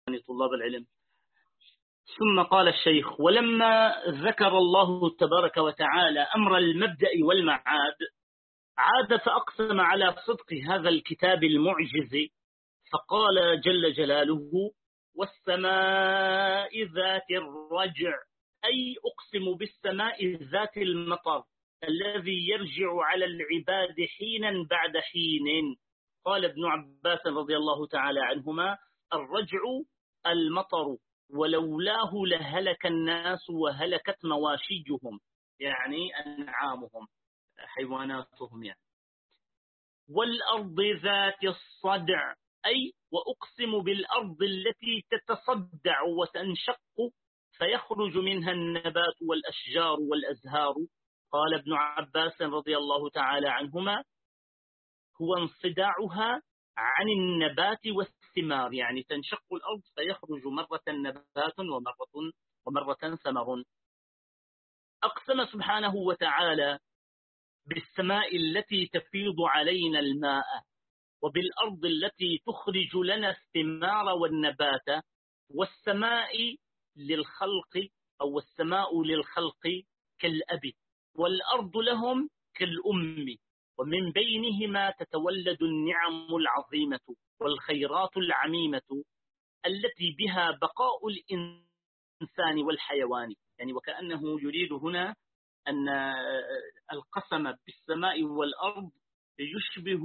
طلاب العلم. ثم قال الشيخ: ولما ذكر الله تبارك وتعالى أمر المبدأ والمعاد، عاد فأقسم على صدق هذا الكتاب المعجز، فقال جل جلاله: والسماء ذات الرجع، أي أقسم بالسماء ذات المطر الذي يرجع على العباد حينا بعد حين. قال ابن عباس رضي الله تعالى عنهما: الرجع المطر، ولولاه لهلك الناس وهلكت مواشيهم، يعني أنعامهم حيواناتهم يعني. والأرض ذات الصدع، أي وأقسم بالأرض التي تتصدع وتنشق فيخرج منها النبات والأشجار والأزهار. قال ابن عباس رضي الله تعالى عنهما: هو انصداعها عن النبات والثمار، يعني تنشق الأرض فيخرج مرة نبات ومرة ثمر. أقسم سبحانه وتعالى بالسماء التي تفيض علينا الماء، وبالأرض التي تخرج لنا الثمار والنبات، والسماء للخلق أو السماء للخلق كالأب، والأرض لهم كالأم، ومن بينهما تتولد النعم العظيمة والخيرات العميمة التي بها بقاء الإنسان والحيوان. يعني وكأنه يريد هنا أن القسم بالسماء والأرض يشبه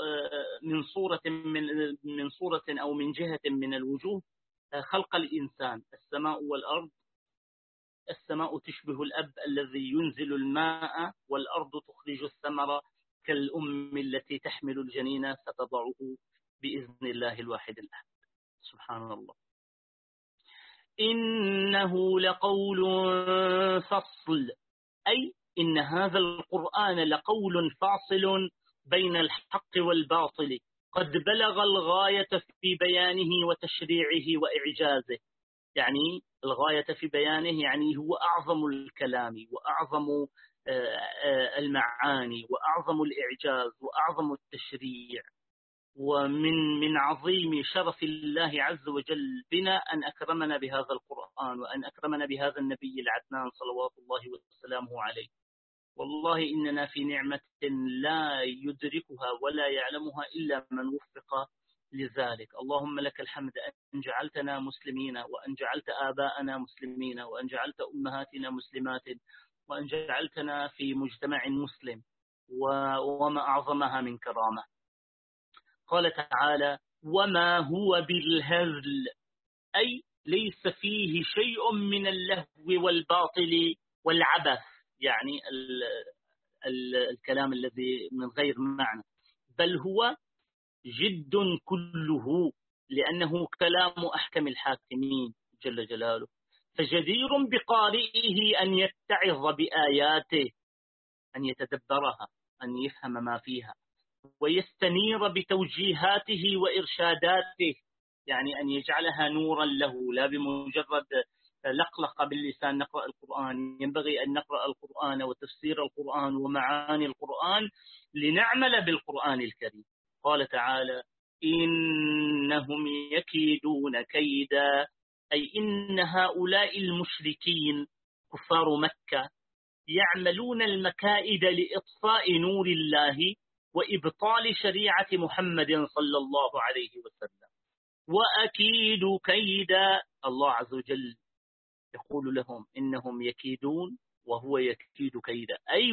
من صورة أو من جهة من الوجوه خلق الإنسان. السماء والأرض، السماء تشبه الأب الذي ينزل الماء، والأرض تخرج الثمر كالأم التي تحمل الجنين فتضعه بإذن الله الواحد الأحد. سبحان الله. إنه لقول فصل، أي إن هذا القرآن لقول فاصل بين الحق والباطل، قد بلغ الغاية في بيانه وتشريعه وإعجازه. يعني الغاية في بيانه يعني هو أعظم الكلام وأعظم المعاني وأعظم الإعجاز وأعظم التشريع. ومن عظيم شرف الله عز وجل بنا أن أكرمنا بهذا القرآن، وأن أكرمنا بهذا النبي العدنان صلوات الله وسلامه عليه. والله إننا في نعمة لا يدركها ولا يعلمها إلا من وفق لذلك. اللهم لك الحمد أن جعلتنا مسلمين، وأن جعلت آباءنا مسلمين، وأن جعلت أمهاتنا مسلمات، وأن جعلتنا في مجتمع مسلم، وما أعظمها من كرامة. قال تعالى: وما هو بالهزل، أي ليس فيه شيء من اللهو والباطل والعبث، يعني الكلام الذي من غير معنى، بل هو جد كله، لأنه كلام أحكم الحاكمين جل جلاله. فجدير بقارئه أن يتعظ بآياته، أن يتدبرها، أن يفهم ما فيها، ويستنير بتوجيهاته وإرشاداته، يعني أن يجعلها نورا له، لا بمجرد لقلقة باللسان نقرأ القرآن. ينبغي أن نقرأ القرآن وتفسير القرآن ومعاني القرآن لنعمل بالقرآن الكريم. قال تعالى: إنهم يكيدون كيدا، أي إن هؤلاء المشركين كفار مكة يعملون المكائد لإطفاء نور الله وإبطال شريعة محمد صلى الله عليه وسلم. وأكيد كيدا، الله عز وجل يقول لهم إنهم يكيدون وهو يكيد كيدا، أي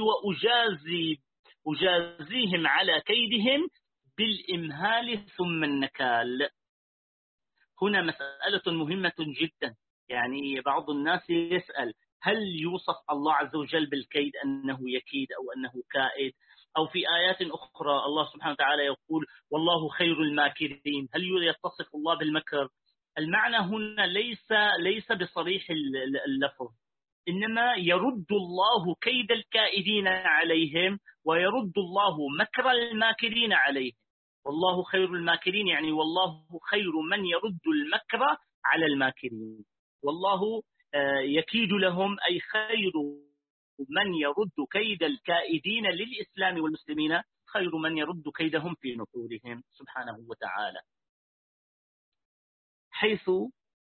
وأجازيهم على كيدهم بالإمهال ثم النكال. هنا مسألة مهمة جدا، يعني بعض الناس يسأل: هل يوصف الله عز وجل بالكيد أنه يكيد أو أنه كائد؟ أو في آيات أخرى الله سبحانه وتعالى يقول: والله خير الماكرين. هل يتصف الله بالمكر؟ المعنى هنا ليس بصريح اللفظ، إنما يرد الله كيد الكائدين عليهم، ويرد الله مكر الماكرين عليهم. والله خير الماكرين يعني والله خير من يرد المكر على الماكرين، والله يكيد لهم، أي خير من يرد كيد الكائدين للإسلام والمسلمين خير من يرد كيدهم في نحورهم سبحانه وتعالى. حيث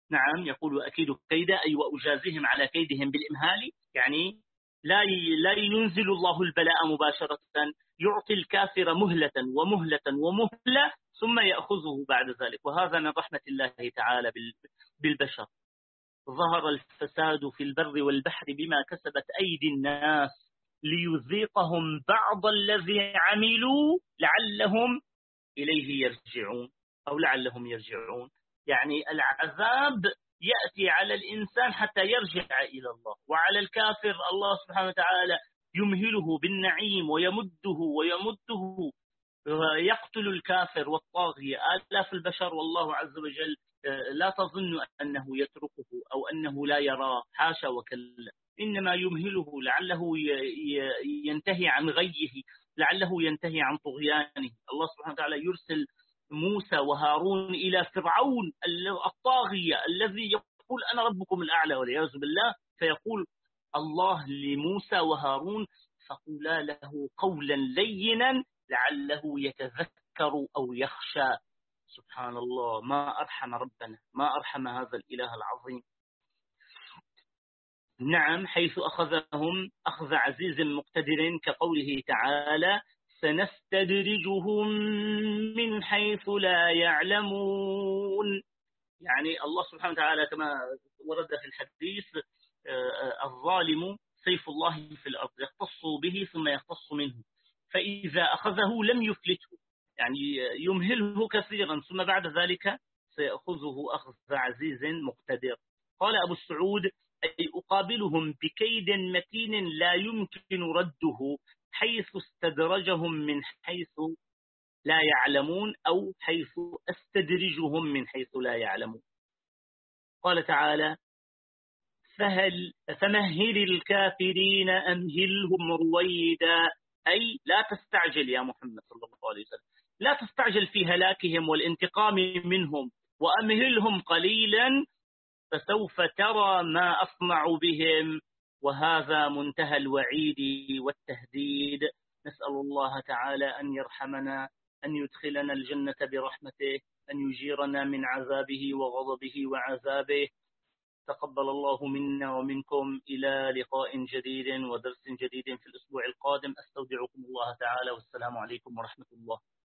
نعم يقول أكيد كيدا أي وأجازهم على كيدهم بالإمهال، يعني لا ينزل الله البلاء مباشرة، يعطي الكافر مهلة ومهلة ومهلة ثم يأخذه بعد ذلك، وهذا من رحمة الله تعالى بالبشر. ظهر الفساد في البر والبحر بما كسبت أيدي الناس ليذيقهم بعض الذي عملوا لعلهم إليه يرجعون أو لعلهم يرجعون. يعني العذاب يأتي على الإنسان حتى يرجع إلى الله، وعلى الكافر الله سبحانه وتعالى يمهله بالنعيم ويمده ويمده، يقتل الكافر والطاغية آلاف البشر، والله عز وجل لا تظن أنه يتركه أو أنه لا يراه، حاشا وكلا، إنما يمهله لعله ينتهي عن غيه، لعله ينتهي عن طغيانه. الله سبحانه وتعالى يرسل موسى وهارون إلى فرعون الطاغية الذي يقول أنا ربكم الأعلى والعياذ بالله، فيقول الله لموسى وهارون فقولا له قولا لينا لعله يتذكر أو يخشى. سبحان الله، ما أرحم ربنا، ما أرحم هذا الإله العظيم. نعم، حيث أخذهم أخذ عزيز مقتدر كقوله تعالى سنستدرجهم من حيث لا يعلمون. يعني الله سبحانه وتعالى كما ورد في الحديث الظالم سيف الله في الأرض يختص به ثم يختص منه، فإذا أخذه لم يفلته، يعني يمهله كثيرا ثم بعد ذلك سيأخذه أخذ عزيز مقتدر. قال أبو السعود أي أقابلهم بكيد متين لا يمكن رده حيث استدرجهم من حيث لا يعلمون أو حيث أستدرجهم من حيث لا يعلمون. قال تعالى فمهل الكافرين أمهلهم رويدا، أي لا تستعجل يا محمد صلى الله عليه وسلم، لا تستعجل في هلاكهم والانتقام منهم، وأمهلهم قليلا فسوف ترى ما أصنع بهم. وهذا منتهى الوعيد والتهديد. نسأل الله تعالى أن يرحمنا، أن يدخلنا الجنة برحمته، أن يجيرنا من عذابه وغضبه وعذابه. تقبل الله منا ومنكم، إلى لقاء جديد ودرس جديد في الأسبوع القادم. أستودعكم الله تعالى، والسلام عليكم ورحمة الله.